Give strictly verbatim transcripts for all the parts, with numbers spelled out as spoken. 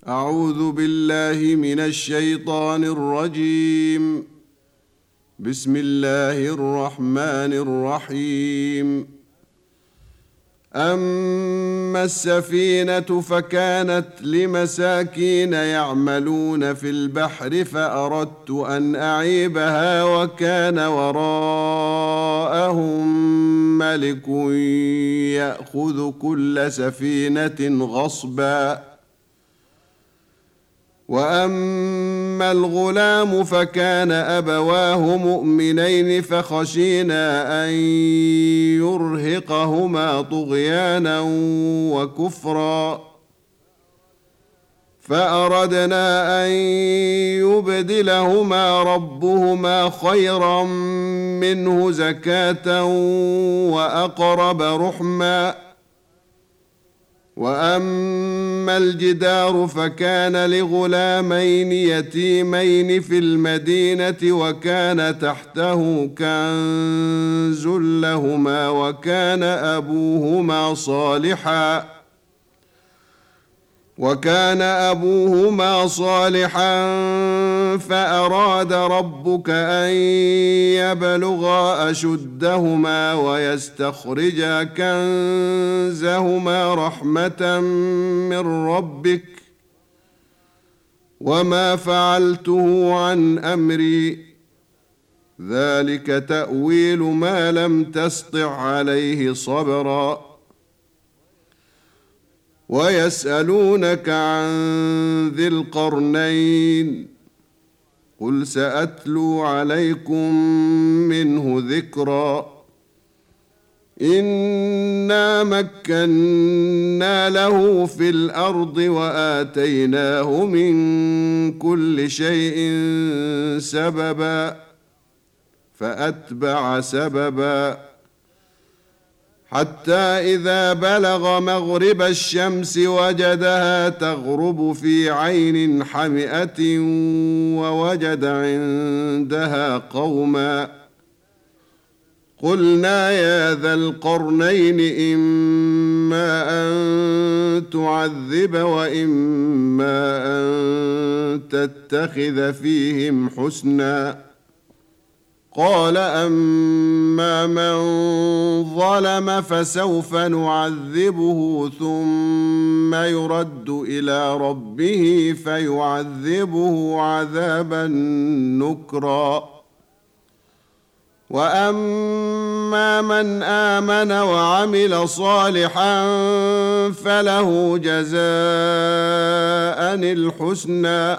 أعوذ بالله من الشيطان الرجيم. بسم الله الرحمن الرحيم. أما السفينة فكانت لمساكين يعملون في البحر فأردت أن أعيبها وكان وراءهم ملك يأخذ كل سفينة غصبا. وأما الغلام فكان أبواه مؤمنين فخشينا أن يرهقهما طغيانا وكفرا فأردنا أن يبدلهما ربهما خيرا منه زكاة وأقرب رحما. وأما الجدار فكان لغلامين يتيمين في المدينة وكان تحته كنز لهما وكان أبوهما صالحا وكان أبوهما صالحا فأراد ربك أن يبلغا أشدهما ويستخرجا كنزهما رحمة من ربك وما فعلته عن أمري ذلك تأويل ما لم تسطع عليه صبرا. ويسألونك عن ذي القرنين قل سأتلو عليكم منه ذكرا. إنا مكنا له في الأرض وآتيناه من كل شيء سببا فأتبع سببا حتى إذا بلغ مغرب الشمس وجدها تغرب في عين حمئة ووجد عندها قوما قلنا يا ذا القرنين إما أن تعذب وإما أن تتخذ فيهم حسنا. قال أما من ظلم فسوف نعذبه ثم يرد إلى ربه فيعذبه عذابا نكرا. وأما من آمن وعمل صالحا فله جزاء الحسنى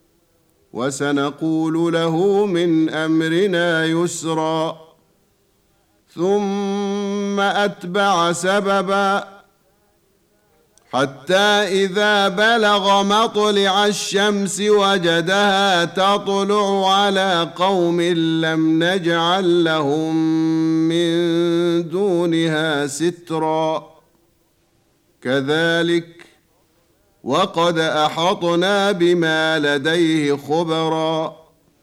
وسنقول له من أمرنا يسرا. ثم أتبع سببا حتى إذا بلغ مطلع الشمس وجدها تطلع على قوم لم نجعل لهم من دونها سترا كذلك وقد أحطنا بما لديه خبرا.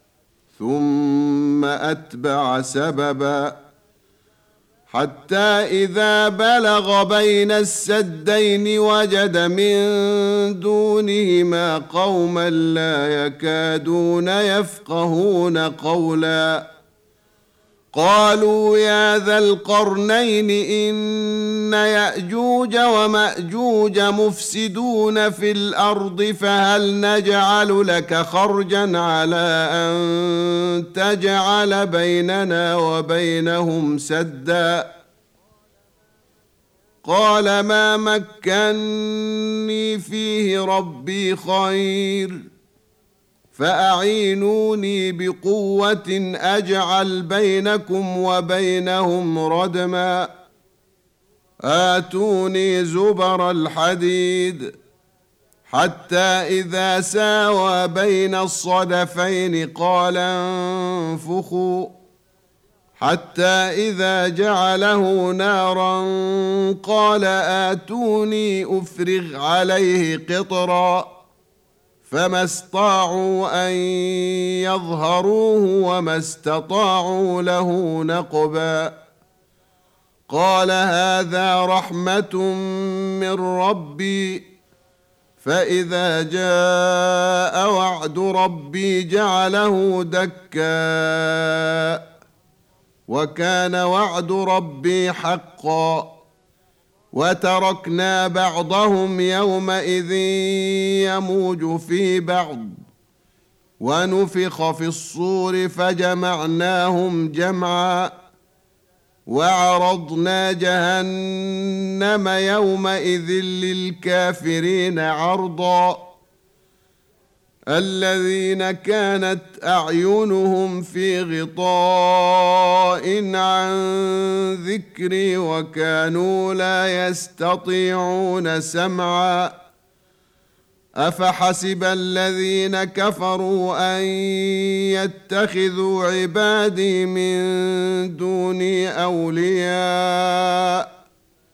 ثم أتبع سببا حتى إذا بلغ بين السدين وجد من دونهما قوما لا يكادون يفقهون قولا قالوا يا ذا القرنين إن يأجوج ومأجوج مفسدون في الأرض فهل نجعل لك خرجا على أن تجعل بيننا وبينهم سدا. قال ما مكني فيه ربي خير فأعينوني بقوة أجعل بينكم وبينهم ردما. آتوني زبر الحديد حتى إذا ساوى بين الصدفين قال انفخوا حتى إذا جعله نارا قال آتوني أفرغ عليه قطرا فما استطاعوا أن يظهروه وما استطاعوا له نقبا. قال هذا رحمة من ربي فإذا جاء وعد ربي جعله دكا وكان وعد ربي حقا وتركنا بعضهم يومئذ يموج في بعض ونفخ في الصور فجمعناهم جمعا وعرضنا جهنم يومئذ للكافرين عرضا الذين كانت أعينهم في غطاء عن ذكري وكانوا لا يستطيعون سمعا أفحسب الذين كفروا أن يتخذوا عبادي من دوني أولياء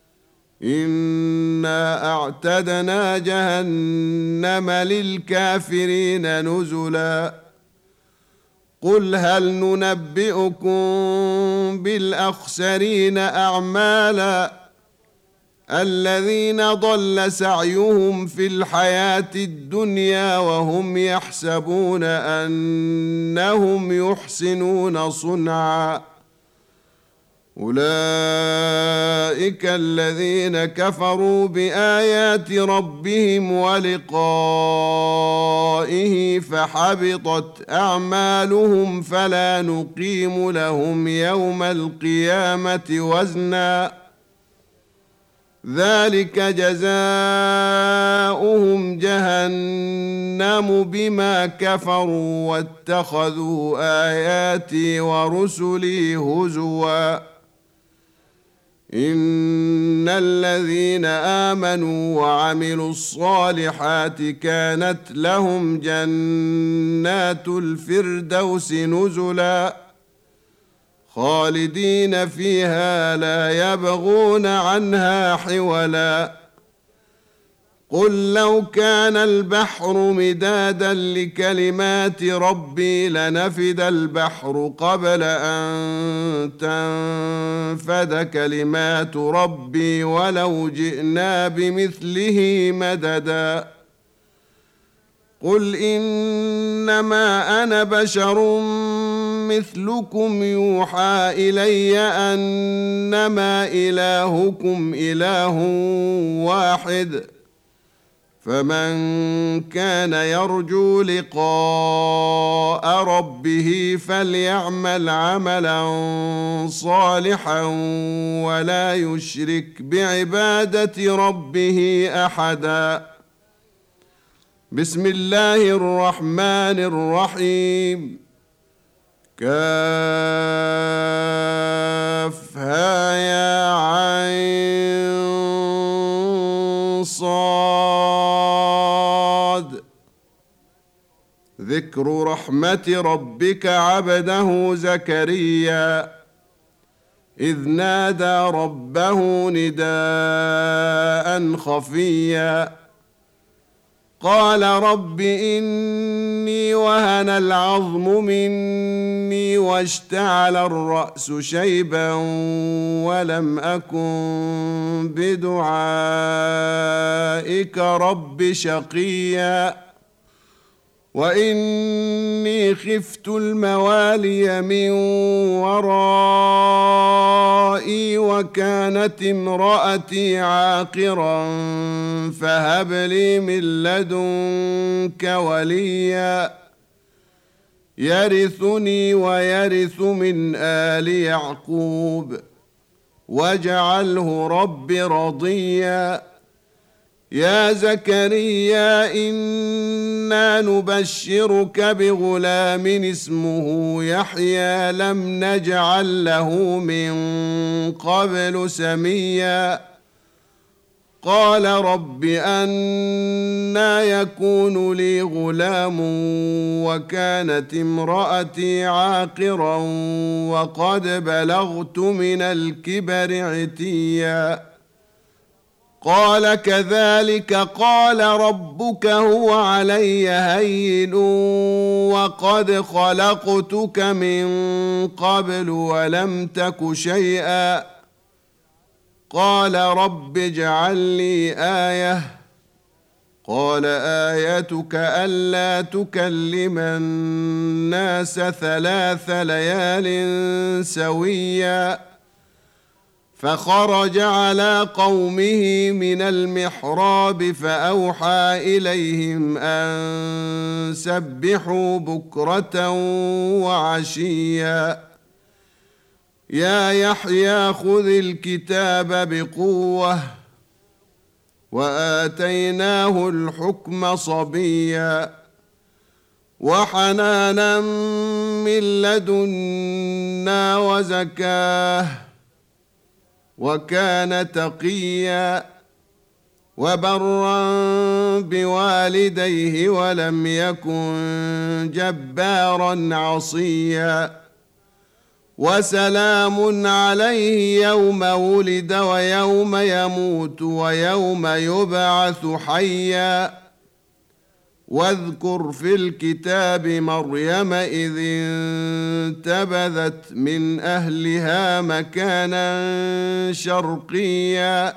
إنا أعتدنا جهنم للكافرين نزلا قل هل ننبئكم بالأخسرين أعمالا الذين ضل سعيهم في الحياة الدنيا وهم يحسبون أنهم يحسنون صنعا أولئك الذين كفروا بآيات ربهم ولقائه فحبطت أعمالهم فلا نقيم لهم يوم القيامة وزنا ذلك جزاؤهم جهنم بما كفروا واتخذوا آياتي ورسلي هزوا إن الذين آمنوا وعملوا الصالحات كانت لهم جنات الفردوس نزلا خالدين فيها لا يبغون عنها حولا قل لو كان البحر مدادا لكلمات ربي لنفد البحر قبل أن تنفد كلمات ربي ولو جئنا بمثله مددا قل إنما أنا بشر مثلكم يوحى إلي أنما إلهكم إله واحد فمن كان يرجو لقاء ربه فليعمل عملا صالحا ولا يشرك بعبادة ربه أحدا بسم الله الرحمن الرحيم كافها يا عين صاد ذكر رحمة ربك عبده زكريا إذ نادى ربه نداء خفيا قال رب إني وهن العظم مني واشتعل الرأس شيبا ولم أكن بدعائك رب شقيا وإني خفت الموالي من ورائي وكانت امرأتي عاقرا فهب لي من لدنك وليا يرثني ويرث من آل يعقوب واجعله رب رضيا يا زكريا إنا نبشرك بغلام اسمه يحيى لم نجعل له من قبل سميا قال رب أنى يكون لي غلام وكانت امرأتي عاقرا وقد بلغت من الكبر عتيا قال كذلك قال ربك هو علي هين وقد خلقتك من قبل ولم تك شيئا قال رب اجعل لي آية قال آيتك ألا تكلم الناس ثلاث ليال سويا فخرج على قومه من المحراب فأوحى إليهم أن سبحوا بكرة وعشيا يا يحيى خذ الكتاب بقوة وآتيناه الحكم صبيا وحنانا من لدنا وزكاه وكان تقيا وبرا بوالديه ولم يكن جبارا عصيا وسلام عليه يوم ولد ويوم يموت ويوم يبعث حيا واذكر في الكتاب مريم إذ انتبذت من أهلها مكانا شرقيا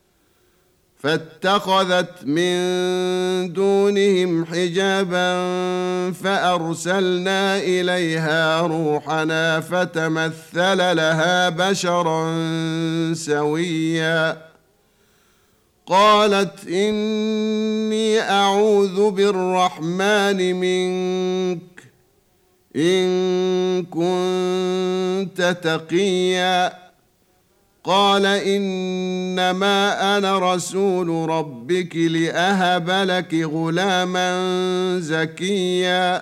فاتخذت من دونهم حجابا فأرسلنا إليها روحنا فتمثل لها بشرا سويا قالت إني أعوذ بالرحمن منك إن كنت تقيا قال إنما أنا رسول ربك لأهب لك غلاما زكيا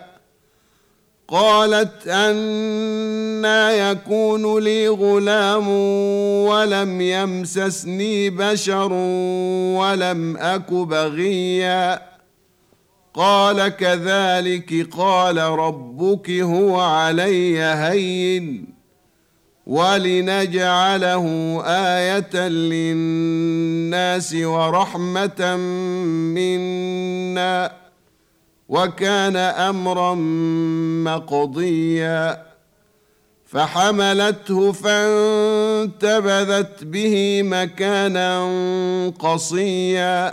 قالت أنى يكون لي غلام ولم يمسسني بشر ولم أك بغيا قال كذلك قال ربك هو علي هين ولنجعله آية للناس ورحمة منا وكان أمرا مقضيا فحملته فانتبذت به مكانا قصيا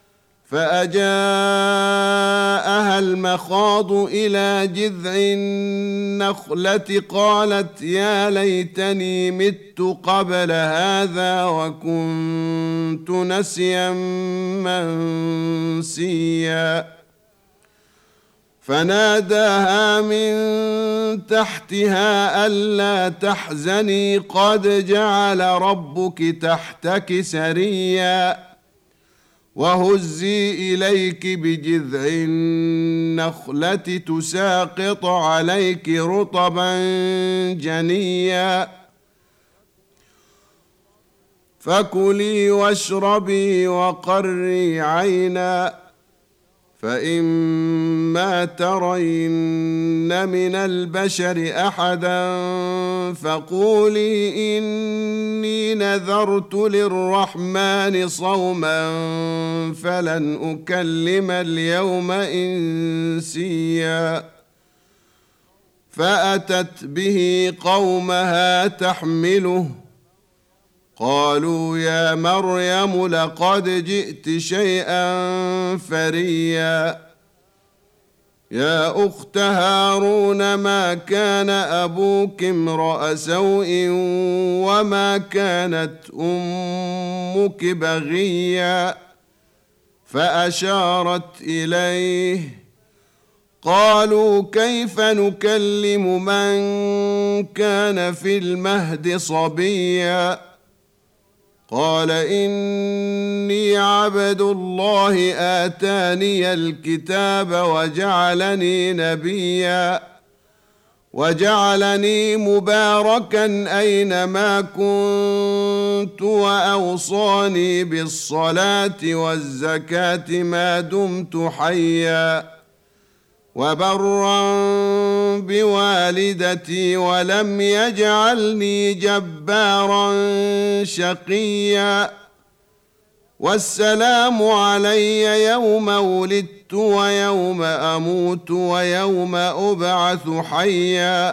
فأجاءها المخاض إلى جذع النخلة قالت يا ليتني مت قبل هذا وكنت نسيا منسيا فناداها من تحتها ألا تحزني قد جعل ربك تحتك سريا وهزي إليك بجذع النخلة تساقط عليك رطبا جنيا فكلي واشربي وقري عينا فإما ترين من البشر أحدا فقولي إني نذرت للرحمن صوما فلن أكلم اليوم إنسيا فأتت به قومها تحمله قالوا يا مريم لقد جئت شيئا فريا يا أخت هارون ما كان أبوك امرأ سوء وما كانت أمك بغيا فأشارت إليه قالوا كيف نكلم من كان في المهد صبيا قال إني عبد الله آتاني الكتاب وجعلني نبيا وجعلني مباركا أينما كنت وأوصاني بالصلاة والزكاة ما دمت حيا وبرا بوالدتي ولم يجعلني جبارا شقيا والسلام علي يوم ولدت ويوم أموت ويوم أبعث حيا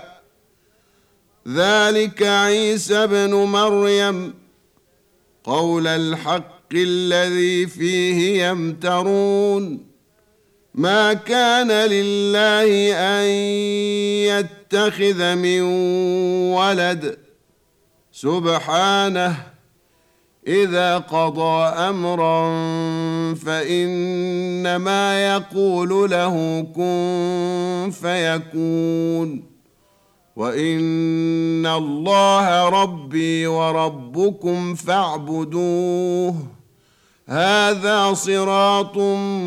ذلك عيسى ابن مريم قول الحق الذي فيه يمترون ما كان لله أن يتخذ من ولد سبحانه إذا قضى أمرا فإنما يقول له كن فيكون وإن الله ربي وربكم فاعبدوه هذا صراط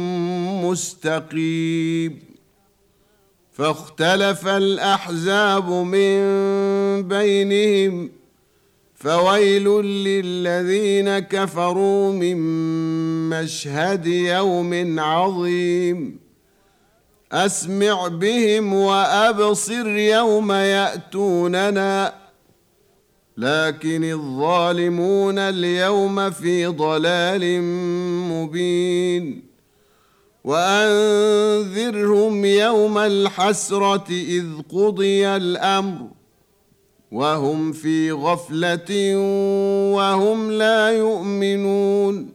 مستقيم. فاختلف الأحزاب من بينهم فويل للذين كفروا من مشهد يوم عظيم أسمع بهم وأبصر يوم يأتوننا لكن الظالمون اليوم في ضلال مبين. وأنذرهم يوم الحسرة إذ قضي الأمر وهم في غفلة وهم لا يؤمنون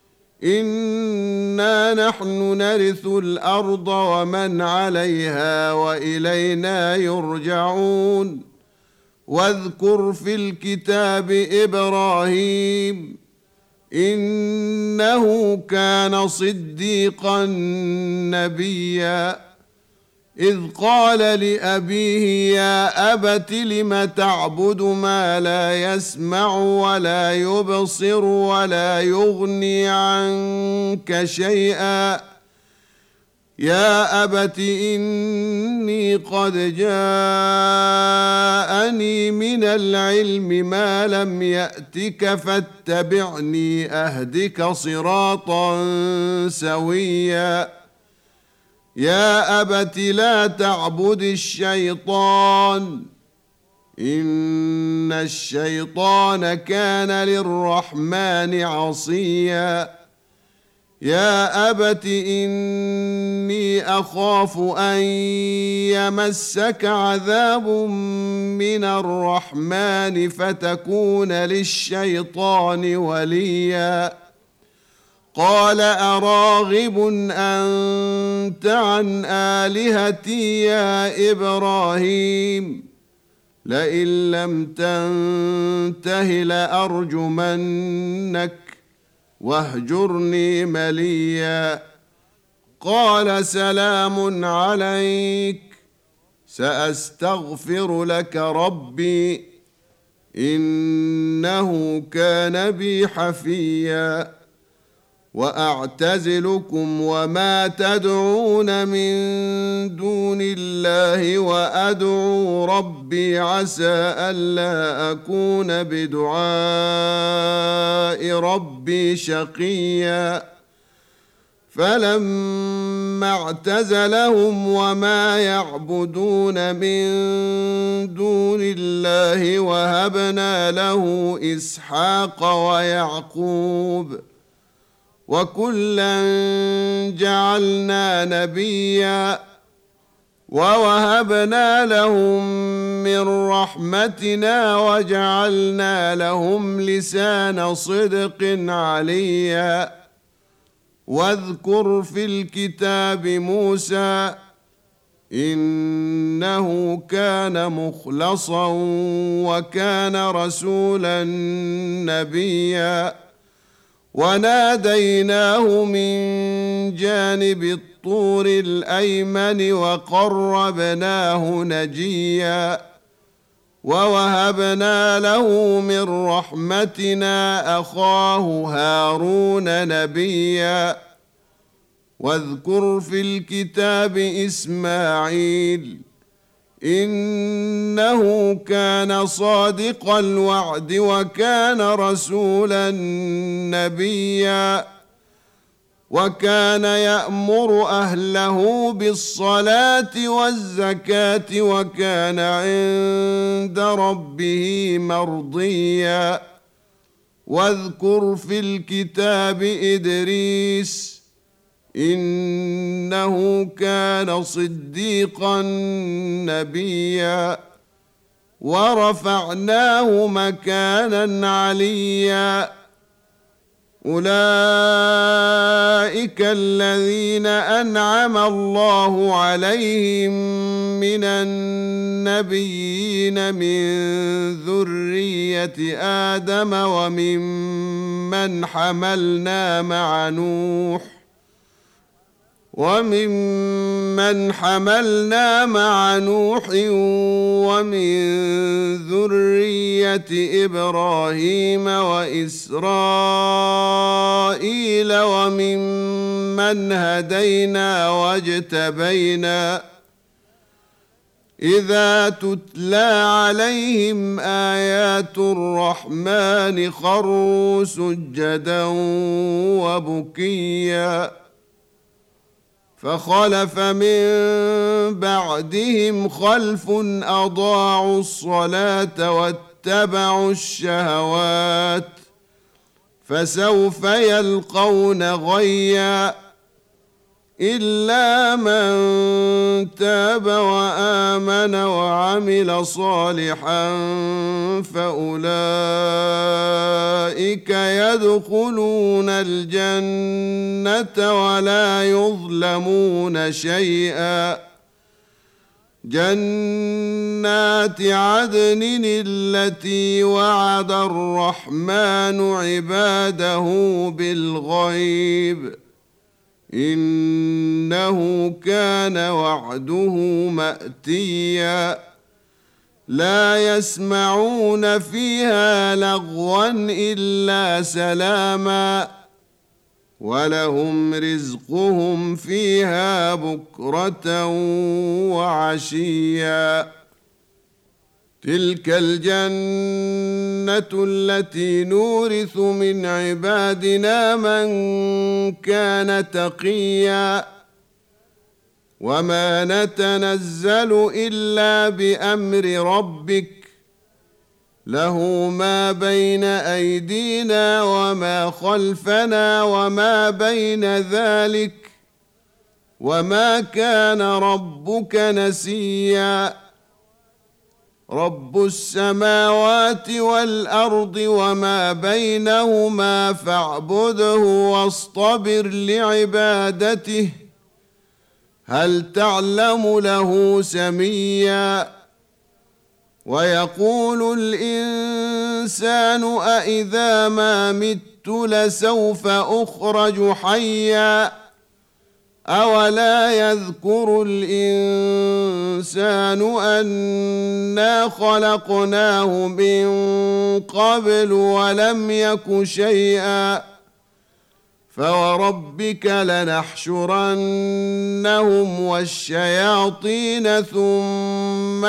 إنا نحن نرث الأرض ومن عليها وإلينا يرجعون. واذكر في الكتاب إبراهيم إنه كان صديقا نبيا إذ قال لأبيه يا أبت لم تعبد ما لا يسمع ولا يبصر ولا يغني عنك شيئا يا أبت إني قد جاءني من العلم ما لم يأتك فاتبعني أهدك صراطا سويا يا أبت لا تعبد الشيطان إن الشيطان كان للرحمن عصيا يا أبت إني أخاف أن يمسك عذاب من الرحمن فتكون للشيطان وليا قال أراغب أنت عن آلهتي يا إبراهيم لئن لم تنته لأرجمنك واهجرني مليا قال سلام عليك سأستغفر لك ربي إنه كان بي حفيا وأعتزلكم وما تدعون من دون الله وأدعو ربي عسى ألا أكون بدعاء ربي شقيا فلما اعتزلهم وما يعبدون من دون الله وهبنا له إسحاق ويعقوب وكلا جعلنا نبيا ووهبنا لهم من رحمتنا وجعلنا لهم لسان صدق عليا واذكر في الكتاب موسى إنه كان مخلصا وكان رسولا نبيا وناديناه من جانب الطور الأيمن وقربناه نجيا ووهبنا له من رحمتنا أخاه هارون نبيا واذكر في الكتاب إسماعيل إنه كان صادق الوعد وكان رسولا نبيا وكان يأمر أهله بالصلاة والزكاة وكان عند ربه مرضيا واذكر في الكتاب إدريس إنه كان صديقا نبيا ورفعناه مكانا عليا أولئك الذين أنعم الله عليهم من النبيين من ذرية آدم وممن حملنا مع نوح وممن حملنا مع نوح ومن ذرية إبراهيم وإسرائيل وممن هدينا واجتبينا إذا تتلى عليهم آيات الرحمن خروا سجدا وبكيا فخلف من بعدهم خلف أضاعوا الصلاة واتبعوا الشهوات فسوف يلقون غيا إلا من تاب وآمن وعمل صالحا فأولئك يدخلون الجنة ولا يظلمون شيئا جنات عدن التي وعد الرحمن عباده بالغيب إنه كان وعده مأتيا لا يسمعون فيها لغوا إلا سلاما ولهم رزقهم فيها بكرة وعشيا تلك الجنة التي نورث من عبادنا من كان تقيا وما نتنزل إلا بأمر ربك له ما بين أيدينا وما خلفنا وما بين ذلك وما كان ربك نسيا رب السماوات والأرض وما بينهما فاعبده واصطبر لعبادته هل تعلم له سميا ويقول الإنسان أإذا ما مت لسوف أخرج حيا أولا يذكر الإنسان أنا خلقناه من قبل ولم يك شيئا فوربك لنحشرنهم والشياطين ثم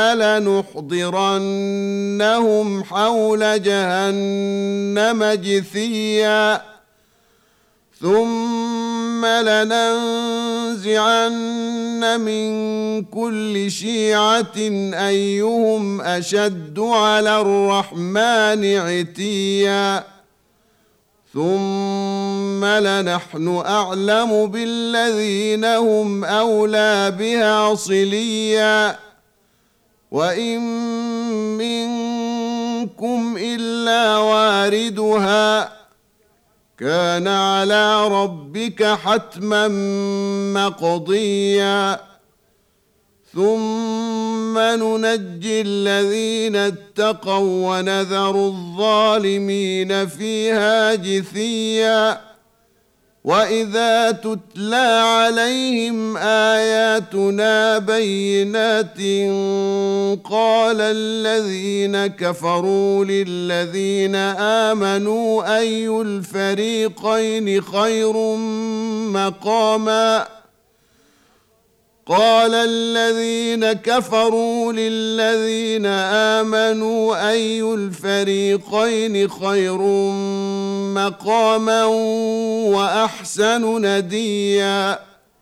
لنحضرنهم حول جهنم جثيا ثم لننزعن من كل شيعة أيهم أشد على الرحمن عتيا ثم لنحن أعلم بالذين هم أولى بها صليا وإن منكم إلا واردها كان على ربك حتما مقضيا ثم ننجي الذين اتقوا ونذر الظالمين فيها جثيا وإذا تتلى عليهم آياتنا بينات قال الذين كفروا للذين آمنوا أي الفريقين خير مقاما قال الذين كفروا للذين آمنوا أي الفريقين خير مقاما وأحسن نديا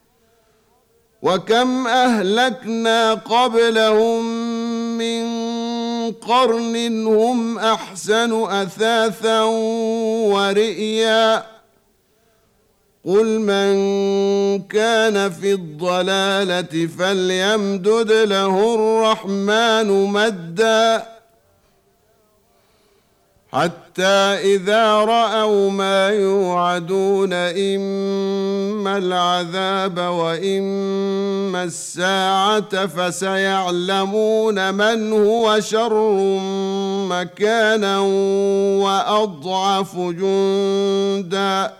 وكم أهلكنا قبلهم من قرن هم أحسن أثاثا ورئيا قل من كان في الضلالة فليمدد له الرحمن مدا حتى إذا رأوا ما يوعدون إما العذاب وإما الساعة فسيعلمون من هو شر مكانا وأضعف جندا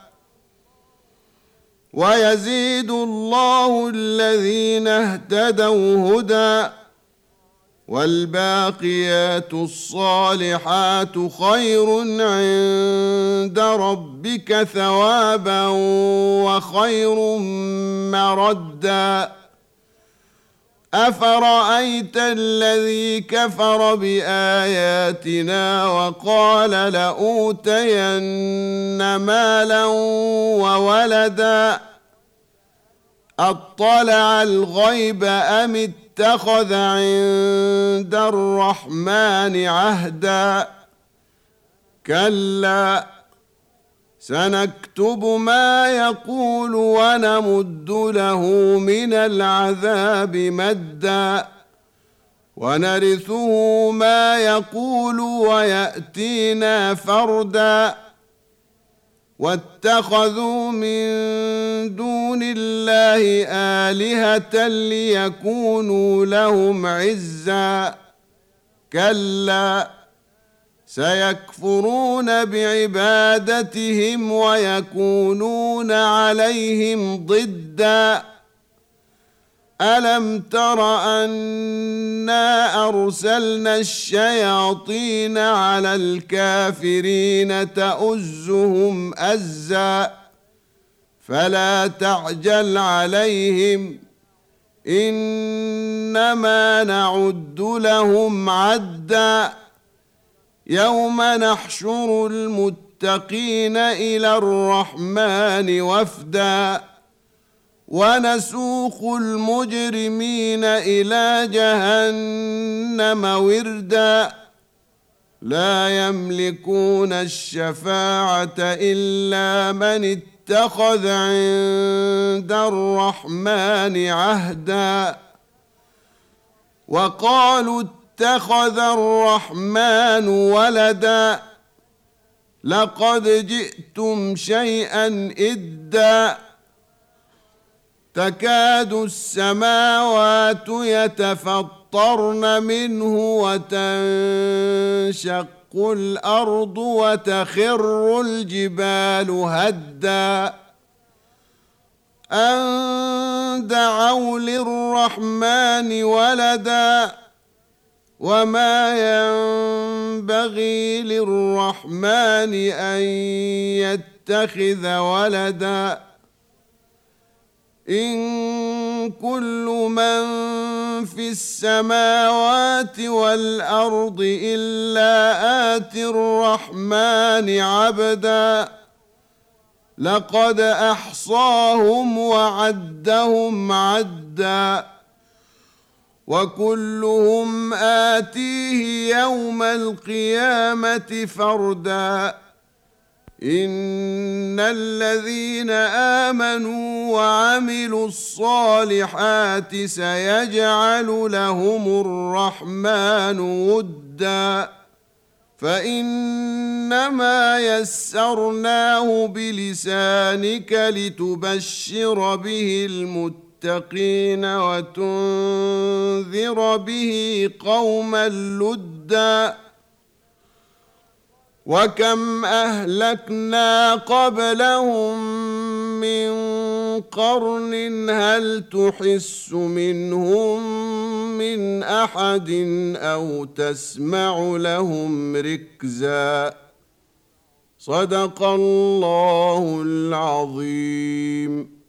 ويزيد الله الذين اهتدوا هدى والباقيات الصالحات خير عند ربك ثوابا وخير مردا أفرأيت الذي كفر بآياتنا وقال لأوتين مالا وولدا أطلع الغيب أم اتخذ عند الرحمن عهدا كلا سنكتب ما يقول ونمد له من العذاب مدا ونرثه ما يقول ويأتينا فردا واتخذوا من دون الله آلهة ليكونوا لهم عزا كلا سيكفرون بعبادتهم ويكونون عليهم ضدا ألم تر أنا أرسلنا الشياطين على الكافرين تؤزهم أزا فلا تعجل عليهم إنما نعد لهم عدا يوم نحشر المتقين إلى الرحمن وفدا ونسوق المجرمين إلى جهنم وردا لا يملكون الشفاعة إلا من اتخذ عند الرحمن عهدا وقالوا اتخذ الرحمن ولدا لقد جئتم شيئا إدا تكاد السماوات يتفطرن منه وتنشق الأرض وتخر الجبال هدا أن دعوا للرحمن ولدا وما ينبغي للرحمن أن يتخذ ولدا إن كل من في السماوات والأرض إلا آتي الرحمن عبدا لقد أحصاهم وعدهم عدا وكلهم آتيه يوم القيامة فردا إن الذين آمنوا وعملوا الصالحات سيجعل لهم الرحمن ودا فإنما يسرناه بلسانك لتبشر به المتقين وتنذر به قوما لدا وكم أهلكنا قبلهم من قرن هل تحس منهم من أحد أو تسمع لهم ركزا صدق الله العظيم.